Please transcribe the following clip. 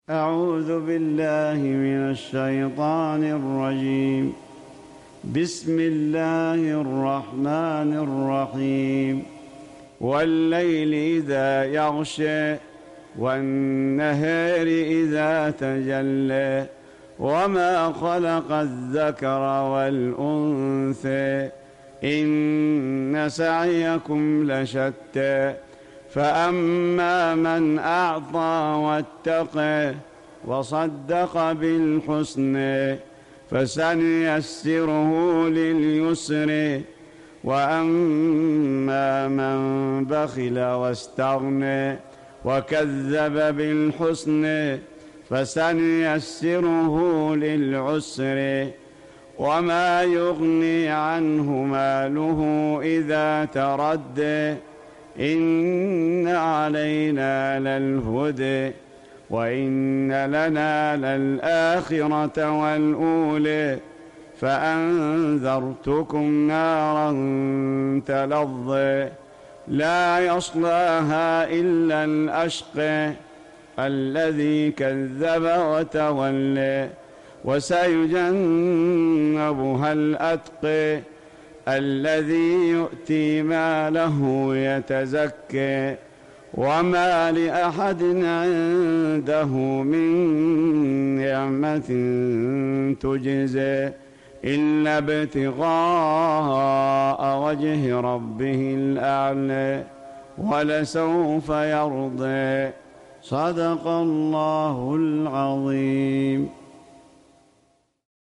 أعوذ بالله من الشيطان الرجيم. بسم الله الرحمن الرحيم. والليل إذا يغشى والنهار إذا تجلى وما خلق الذكر والأنثى إن سعيكم لشتى فأما من أعطى واتقى وصدق بالحسنى فسنيسره لليسر وأما من بخل واستغنى وكذب بالحسنى فسنيسره للعسر وما يغني عنه ماله إذا تردى إن علينا للهدى وإن لنا للآخرة والأولى فأنذرتكم نارا تلظى لا يصلاها إلا الأشقى الذي كذب وتولى وسيجنبها الأتقى الذي يؤتي ماله يتزكى وما لأحد عنده من نعمة تجزى إلا ابتغاء وجه ربه الأعلى ولسوف يرضى. صدق الله العظيم.